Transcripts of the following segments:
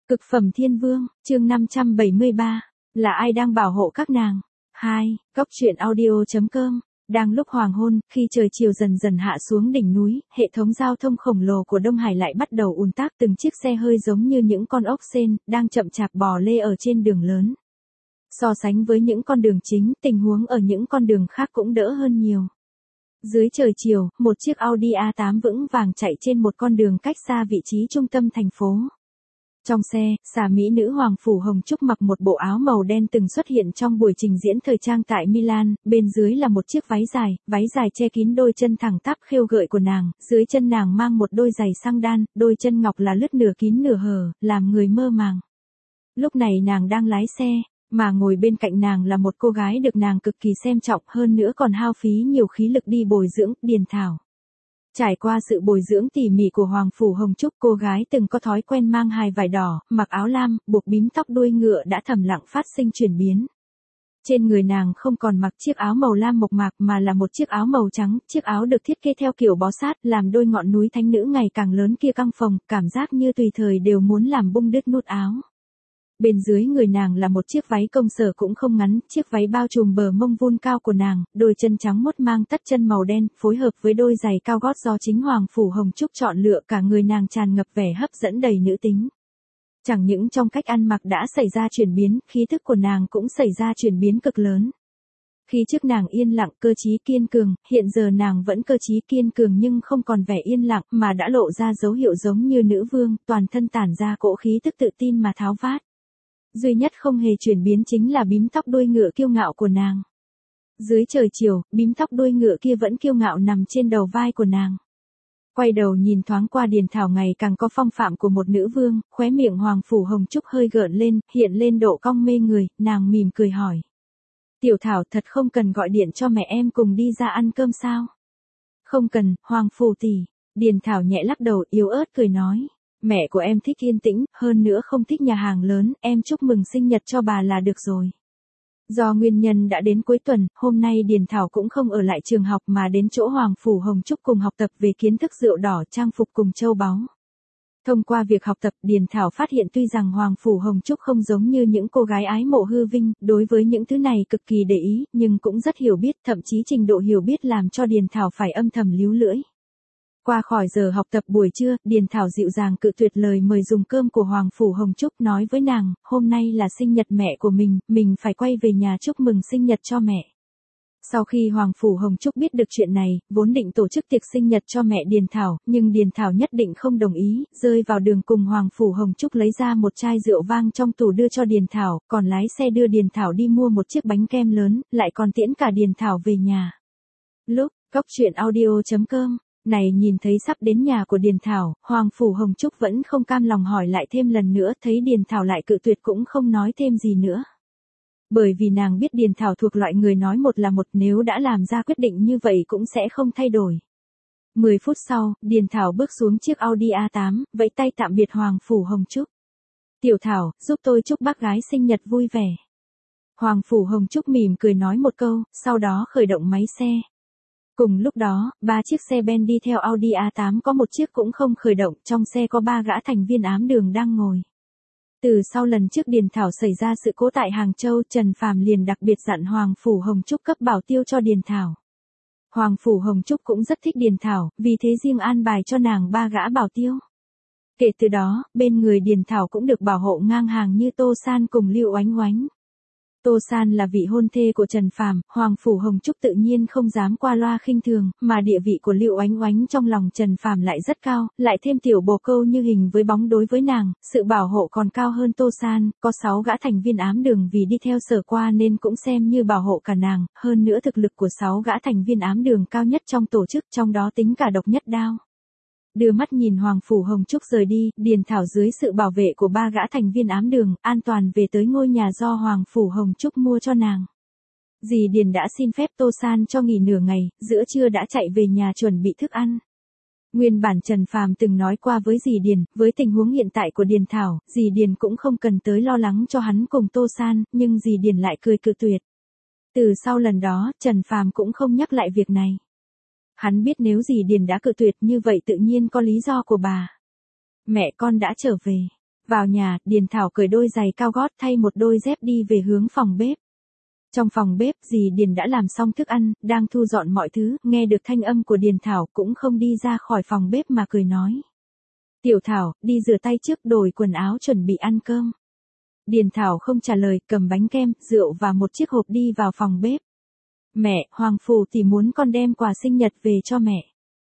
Cực phẩm thiên vương, chương 573. Là ai đang bảo hộ các nàng? 2. Góc truyện audio.com. Đang lúc hoàng hôn, khi trời chiều dần dần hạ xuống đỉnh núi, hệ thống giao thông khổng lồ của Đông Hải lại bắt đầu ùn tắc, từng chiếc xe hơi giống như những con ốc sên, đang chậm chạp bò lê ở trên đường lớn. So sánh với những con đường chính, tình huống ở những con đường khác cũng đỡ hơn nhiều. Dưới trời chiều, một chiếc Audi A8 vững vàng chạy trên một con đường cách xa vị trí trung tâm thành phố. Trong xe, xà mỹ nữ Hoàng Phủ Hồng Trúc mặc một bộ áo màu đen từng xuất hiện trong buổi trình diễn thời trang tại Milan, bên dưới là một chiếc váy dài che kín đôi chân thẳng tắp khêu gợi của nàng, dưới chân nàng mang một đôi giày xăng đan, đôi chân ngọc là lướt nửa kín nửa hở, làm người mơ màng. Lúc này nàng đang lái xe, mà ngồi bên cạnh nàng là một cô gái được nàng cực kỳ xem trọng, hơn nữa còn hao phí nhiều khí lực đi bồi dưỡng, Điền Thảo. Trải qua sự bồi dưỡng tỉ mỉ của Hoàng Phủ Hồng Trúc, cô gái từng có thói quen mang hài vải đỏ, mặc áo lam, buộc bím tóc đuôi ngựa đã thầm lặng phát sinh chuyển biến. Trên người nàng không còn mặc chiếc áo màu lam mộc mạc mà là một chiếc áo màu trắng, chiếc áo được thiết kế theo kiểu bó sát, làm đôi ngọn núi thánh nữ ngày càng lớn kia căng phồng, cảm giác như tùy thời đều muốn làm bung đứt nút áo. Bên dưới người nàng là một chiếc váy công sở cũng không ngắn, chiếc váy bao trùm bờ mông vun cao của nàng, đôi chân trắng muốt mang tất chân màu đen, phối hợp với đôi giày cao gót do chính Hoàng Phủ Hồng Trúc chọn lựa, cả người nàng tràn ngập vẻ hấp dẫn đầy nữ tính. Chẳng những trong cách ăn mặc đã xảy ra chuyển biến, khí thức của nàng cũng xảy ra chuyển biến cực lớn. Khi trước nàng yên lặng, cơ trí kiên cường, hiện giờ nàng vẫn cơ trí kiên cường nhưng không còn vẻ yên lặng mà đã lộ ra dấu hiệu giống như nữ vương, toàn thân tản ra cỗ khí tức tự tin mà tháo vát. Duy nhất không hề chuyển biến chính là bím tóc đuôi ngựa kiêu ngạo của nàng. Dưới trời chiều, bím tóc đuôi ngựa kia vẫn kiêu ngạo nằm trên đầu vai của nàng. Quay đầu nhìn thoáng qua Điền Thảo ngày càng có phong phạm của một nữ vương, khóe miệng Hoàng Phủ Hồng Trúc hơi gợn lên, hiện lên độ cong mê người, nàng mỉm cười hỏi. Tiểu Thảo, thật không cần gọi điện cho mẹ em cùng đi ra ăn cơm sao? Không cần, Hoàng Phủ tỷ. Điền Thảo nhẹ lắc đầu, yếu ớt cười nói. Mẹ của em thích yên tĩnh, hơn nữa không thích nhà hàng lớn, em chúc mừng sinh nhật cho bà là được rồi. Do nguyên nhân đã đến cuối tuần, hôm nay Điền Thảo cũng không ở lại trường học mà đến chỗ Hoàng Phủ Hồng Trúc cùng học tập về kiến thức rượu đỏ, trang phục cùng châu báu. Thông qua việc học tập, Điền Thảo phát hiện tuy rằng Hoàng Phủ Hồng Trúc không giống như những cô gái ái mộ hư vinh, đối với những thứ này cực kỳ để ý, nhưng cũng rất hiểu biết, thậm chí trình độ hiểu biết làm cho Điền Thảo phải âm thầm líu lưỡi. Qua khỏi giờ học tập buổi trưa, Điền Thảo dịu dàng cự tuyệt lời mời dùng cơm của Hoàng Phủ Hồng Trúc, nói với nàng, hôm nay là sinh nhật mẹ của mình phải quay về nhà chúc mừng sinh nhật cho mẹ. Sau khi Hoàng Phủ Hồng Trúc biết được chuyện này, vốn định tổ chức tiệc sinh nhật cho mẹ Điền Thảo, nhưng Điền Thảo nhất định không đồng ý, rơi vào đường cùng Hoàng Phủ Hồng Trúc lấy ra một chai rượu vang trong tủ đưa cho Điền Thảo, còn lái xe đưa Điền Thảo đi mua một chiếc bánh kem lớn, lại còn tiễn cả Điền Thảo về nhà. Lúc, góc truyện audio.com. Này nhìn thấy sắp đến nhà của Điền Thảo, Hoàng Phủ Hồng Trúc vẫn không cam lòng hỏi lại thêm lần nữa, thấy Điền Thảo lại cự tuyệt cũng không nói thêm gì nữa. Bởi vì nàng biết Điền Thảo thuộc loại người nói một là một, nếu đã làm ra quyết định như vậy cũng sẽ không thay đổi. 10 phút sau, Điền Thảo bước xuống chiếc Audi A8, vẫy tay tạm biệt Hoàng Phủ Hồng Trúc. Tiểu Thảo, giúp tôi chúc bác gái sinh nhật vui vẻ. Hoàng Phủ Hồng Trúc mỉm cười nói một câu, sau đó khởi động máy xe. Cùng lúc đó, 3 chiếc xe ben đi theo Audi A8 có một chiếc cũng không khởi động, trong xe có 3 gã thành viên ám đường đang ngồi. Từ sau lần trước Điền Thảo xảy ra sự cố tại Hàng Châu, Trần Phàm liền đặc biệt dặn Hoàng Phủ Hồng Trúc cấp bảo tiêu cho Điền Thảo. Hoàng Phủ Hồng Trúc cũng rất thích Điền Thảo, vì thế riêng an bài cho nàng 3 gã bảo tiêu. Kể từ đó, bên người Điền Thảo cũng được bảo hộ ngang hàng như Tô San cùng Lưu Oánh Oánh. Tô San là vị hôn thê của Trần Phàm, Hoàng Phủ Hồng Trúc tự nhiên không dám qua loa khinh thường, mà địa vị của Lưu Oánh Oánh trong lòng Trần Phàm lại rất cao, lại thêm tiểu bồ câu như hình với bóng đối với nàng, sự bảo hộ còn cao hơn Tô San, có 6 gã thành viên ám đường vì đi theo Sở Qua nên cũng xem như bảo hộ cả nàng, hơn nữa thực lực của 6 gã thành viên ám đường cao nhất trong tổ chức, trong đó tính cả độc nhất đao. Đưa mắt nhìn Hoàng Phủ Hồng Trúc rời đi, Điền Thảo dưới sự bảo vệ của 3 gã thành viên ám đường, an toàn về tới ngôi nhà do Hoàng Phủ Hồng Trúc mua cho nàng. Dì Điền đã xin phép Tô San cho nghỉ nửa ngày, giữa trưa đã chạy về nhà chuẩn bị thức ăn. Nguyên bản Trần Phàm từng nói qua với dì Điền, với tình huống hiện tại của Điền Thảo, dì Điền cũng không cần tới lo lắng cho hắn cùng Tô San, nhưng dì Điền lại cười cự tuyệt. Từ sau lần đó, Trần Phàm cũng không nhắc lại việc này. Hắn biết nếu dì Điền đã cự tuyệt như vậy tự nhiên có lý do của bà. Mẹ con đã trở về. Vào nhà, Điền Thảo cởi đôi giày cao gót thay một đôi dép đi về hướng phòng bếp. Trong phòng bếp, dì Điền đã làm xong thức ăn, đang thu dọn mọi thứ, nghe được thanh âm của Điền Thảo cũng không đi ra khỏi phòng bếp mà cười nói. Tiểu Thảo, đi rửa tay trước đổi quần áo chuẩn bị ăn cơm. Điền Thảo không trả lời, cầm bánh kem, rượu và một chiếc hộp đi vào phòng bếp. Mẹ, Hoàng Phủ tỷ muốn con đem quà sinh nhật về cho mẹ.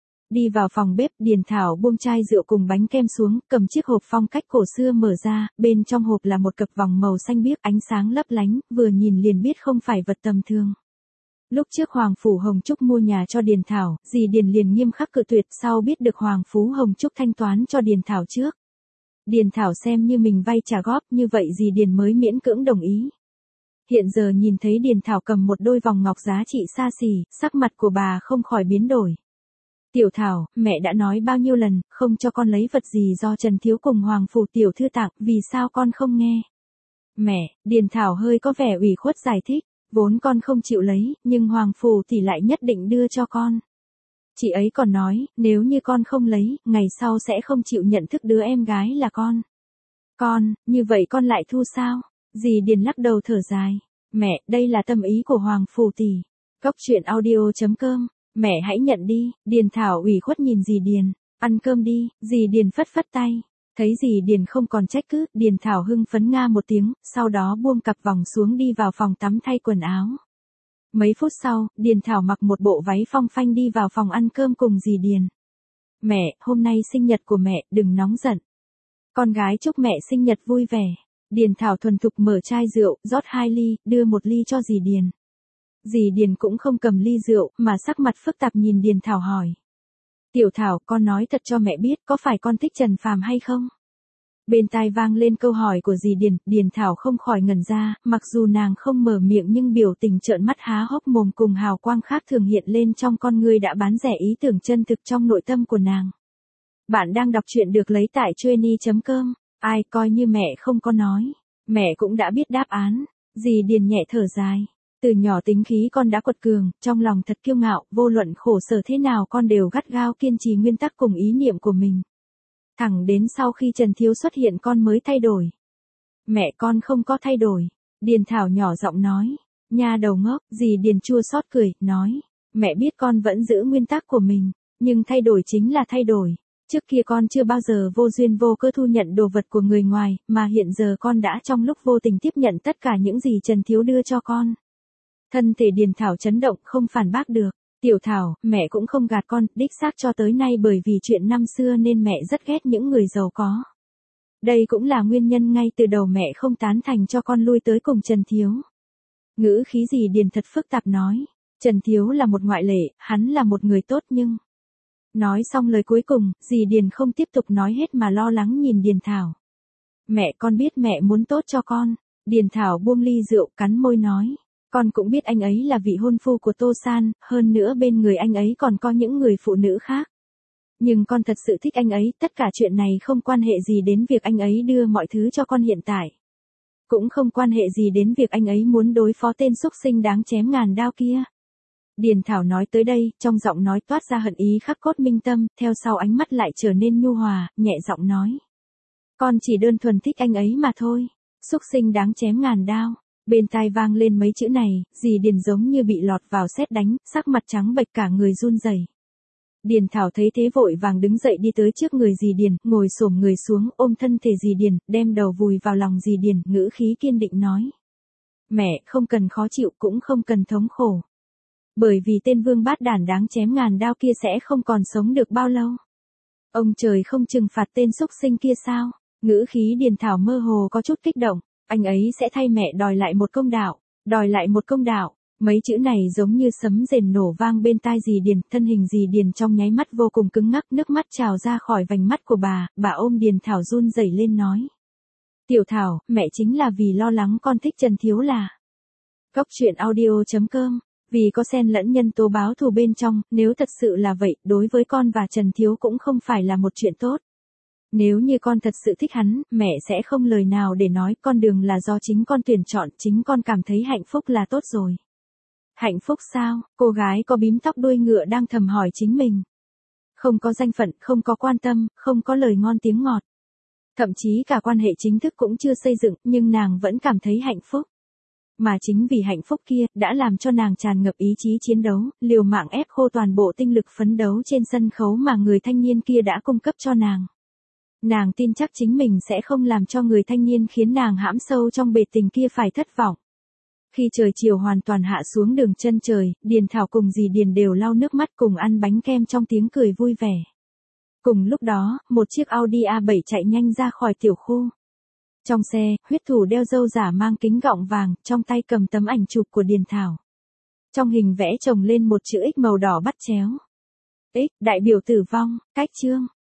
Đi vào phòng bếp, Điền Thảo buông chai rượu cùng bánh kem xuống, cầm chiếc hộp phong cách cổ xưa mở ra, bên trong hộp là một cặp vòng màu xanh biếc ánh sáng lấp lánh, vừa nhìn liền biết không phải vật tầm thường. Lúc trước Hoàng Phủ Hồng Trúc mua nhà cho Điền Thảo, dì Điền liền nghiêm khắc cự tuyệt, sau biết được Hoàng Phú Hồng Trúc thanh toán cho Điền Thảo trước. Điền Thảo xem như mình vay trả góp, như vậy dì Điền mới miễn cưỡng đồng ý. Hiện giờ nhìn thấy Điền Thảo cầm một đôi vòng ngọc giá trị xa xỉ, sắc mặt của bà không khỏi biến đổi. Tiểu Thảo, mẹ đã nói bao nhiêu lần, không cho con lấy vật gì do Trần Thiếu cùng Hoàng Phủ tiểu thư tặng, vì sao con không nghe? Mẹ, Điền Thảo hơi có vẻ ủy khuất giải thích, vốn con không chịu lấy, nhưng Hoàng Phủ thì lại nhất định đưa cho con. Chị ấy còn nói, nếu như con không lấy, ngày sau sẽ không chịu nhận thức đứa em gái là con. Con, như vậy con lại thu sao? Dì Điền lắc đầu thở dài. Mẹ, đây là tâm ý của Hoàng Phủ tỷ. Cốc truyện audio.com. Mẹ hãy nhận đi, Điền Thảo ủy khuất nhìn dì Điền. Ăn cơm đi, dì Điền phất phất tay. Thấy dì Điền không còn trách cứ, Điền Thảo hưng phấn nga một tiếng, sau đó buông cặp vòng xuống đi vào phòng tắm thay quần áo. Mấy phút sau, Điền Thảo mặc một bộ váy phong phanh đi vào phòng ăn cơm cùng dì Điền. Mẹ, hôm nay sinh nhật của mẹ, đừng nóng giận. Con gái chúc mẹ sinh nhật vui vẻ. Điền Thảo thuần thục mở chai rượu, rót 2 ly, đưa 1 ly cho dì Điền. Dì Điền cũng không cầm ly rượu, mà sắc mặt phức tạp nhìn Điền Thảo hỏi. Tiểu Thảo, con nói thật cho mẹ biết, có phải con thích Trần Phàm hay không? Bên tai vang lên câu hỏi của dì Điền, Điền Thảo không khỏi ngẩn ra, mặc dù nàng không mở miệng nhưng biểu tình trợn mắt há hốc mồm cùng hào quang khác thường hiện lên trong con người đã bán rẻ ý tưởng chân thực trong nội tâm của nàng. Bạn đang đọc truyện được lấy tại Chueny.com, ai coi như mẹ không có nói, mẹ cũng đã biết đáp án, dì Điền nhẹ thở dài. Từ nhỏ tính khí con đã quật cường, trong lòng thật kiêu ngạo, vô luận khổ sở thế nào con đều gắt gao kiên trì nguyên tắc cùng ý niệm của mình. Thẳng đến sau khi Trần Thiếu xuất hiện con mới thay đổi. Mẹ con không có thay đổi. Điền Thảo nhỏ giọng nói. Nha đầu ngốc, dì Điền chua xót cười, nói. Mẹ biết con vẫn giữ nguyên tắc của mình, nhưng thay đổi chính là thay đổi. Trước kia con chưa bao giờ vô duyên vô cớ thu nhận đồ vật của người ngoài, mà hiện giờ con đã trong lúc vô tình tiếp nhận tất cả những gì Trần Thiếu đưa cho con. Thân thể Điền Thảo chấn động không phản bác được. Tiểu Thảo, mẹ cũng không gạt con, đích xác cho tới nay bởi vì chuyện năm xưa nên mẹ rất ghét những người giàu có. Đây cũng là nguyên nhân ngay từ đầu mẹ không tán thành cho con lui tới cùng Trần Thiếu. Ngữ khí dì Điền thật phức tạp nói. Trần Thiếu là một ngoại lệ, hắn là một người tốt nhưng... Nói xong lời cuối cùng, dì Điền không tiếp tục nói hết mà lo lắng nhìn Điền Thảo. Mẹ con biết mẹ muốn tốt cho con. Điền Thảo buông ly rượu cắn môi nói. Con cũng biết anh ấy là vị hôn phu của Tô San, hơn nữa bên người anh ấy còn có những người phụ nữ khác. Nhưng con thật sự thích anh ấy, tất cả chuyện này không quan hệ gì đến việc anh ấy đưa mọi thứ cho con hiện tại. Cũng không quan hệ gì đến việc anh ấy muốn đối phó tên xúc sinh đáng chém ngàn đao kia. Điền Thảo nói tới đây, trong giọng nói toát ra hận ý khắc cốt minh tâm, theo sau ánh mắt lại trở nên nhu hòa, nhẹ giọng nói. Con chỉ đơn thuần thích anh ấy mà thôi. Xúc sinh đáng chém ngàn đao. Bên tai vang lên mấy chữ này, dì Điền giống như bị lọt vào sét đánh, sắc mặt trắng bệch cả người run rẩy. Điền Thảo thấy thế vội vàng đứng dậy đi tới trước người dì Điền, ngồi xổm người xuống, ôm thân thể dì Điền, đem đầu vùi vào lòng dì Điền, ngữ khí kiên định nói. Mẹ, không cần khó chịu cũng không cần thống khổ. Bởi vì tên vương bát đản đáng chém ngàn đao kia sẽ không còn sống được bao lâu. Ông trời không trừng phạt tên xúc sinh kia sao? Ngữ khí Điền Thảo mơ hồ có chút kích động. Anh ấy sẽ thay mẹ đòi lại một công đạo, đòi lại một công đạo. Mấy chữ này giống như sấm rền nổ vang bên tai dì Điền, thân hình dì Điền trong nháy mắt vô cùng cứng ngắc, nước mắt trào ra khỏi vành mắt của bà ôm Điền Thảo run rẩy lên nói. Tiểu Thảo, mẹ chính là vì lo lắng con thích Trần Thiếu là. Cốc truyện audio.com, vì có xen lẫn nhân tố báo thù bên trong, nếu thật sự là vậy, đối với con và Trần Thiếu cũng không phải là một chuyện tốt. Nếu như con thật sự thích hắn, mẹ sẽ không lời nào để nói, con đường là do chính con tuyển chọn, chính con cảm thấy hạnh phúc là tốt rồi. Hạnh phúc sao? Cô gái có bím tóc đuôi ngựa đang thầm hỏi chính mình. Không có danh phận, không có quan tâm, không có lời ngon tiếng ngọt. Thậm chí cả quan hệ chính thức cũng chưa xây dựng, nhưng nàng vẫn cảm thấy hạnh phúc. Mà chính vì hạnh phúc kia, đã làm cho nàng tràn ngập ý chí chiến đấu, liều mạng ép khô toàn bộ tinh lực phấn đấu trên sân khấu mà người thanh niên kia đã cung cấp cho nàng. Nàng tin chắc chính mình sẽ không làm cho người thanh niên khiến nàng hãm sâu trong bể tình kia phải thất vọng. Khi trời chiều hoàn toàn hạ xuống đường chân trời, Điền Thảo cùng dì Điền đều lau nước mắt cùng ăn bánh kem trong tiếng cười vui vẻ. Cùng lúc đó, một chiếc Audi A7 chạy nhanh ra khỏi tiểu khu. Trong xe, huyết thủ đeo râu giả mang kính gọng vàng, trong tay cầm tấm ảnh chụp của Điền Thảo. Trong hình vẽ chồng lên một chữ X màu đỏ bắt chéo. X, đại biểu tử vong, cách chương.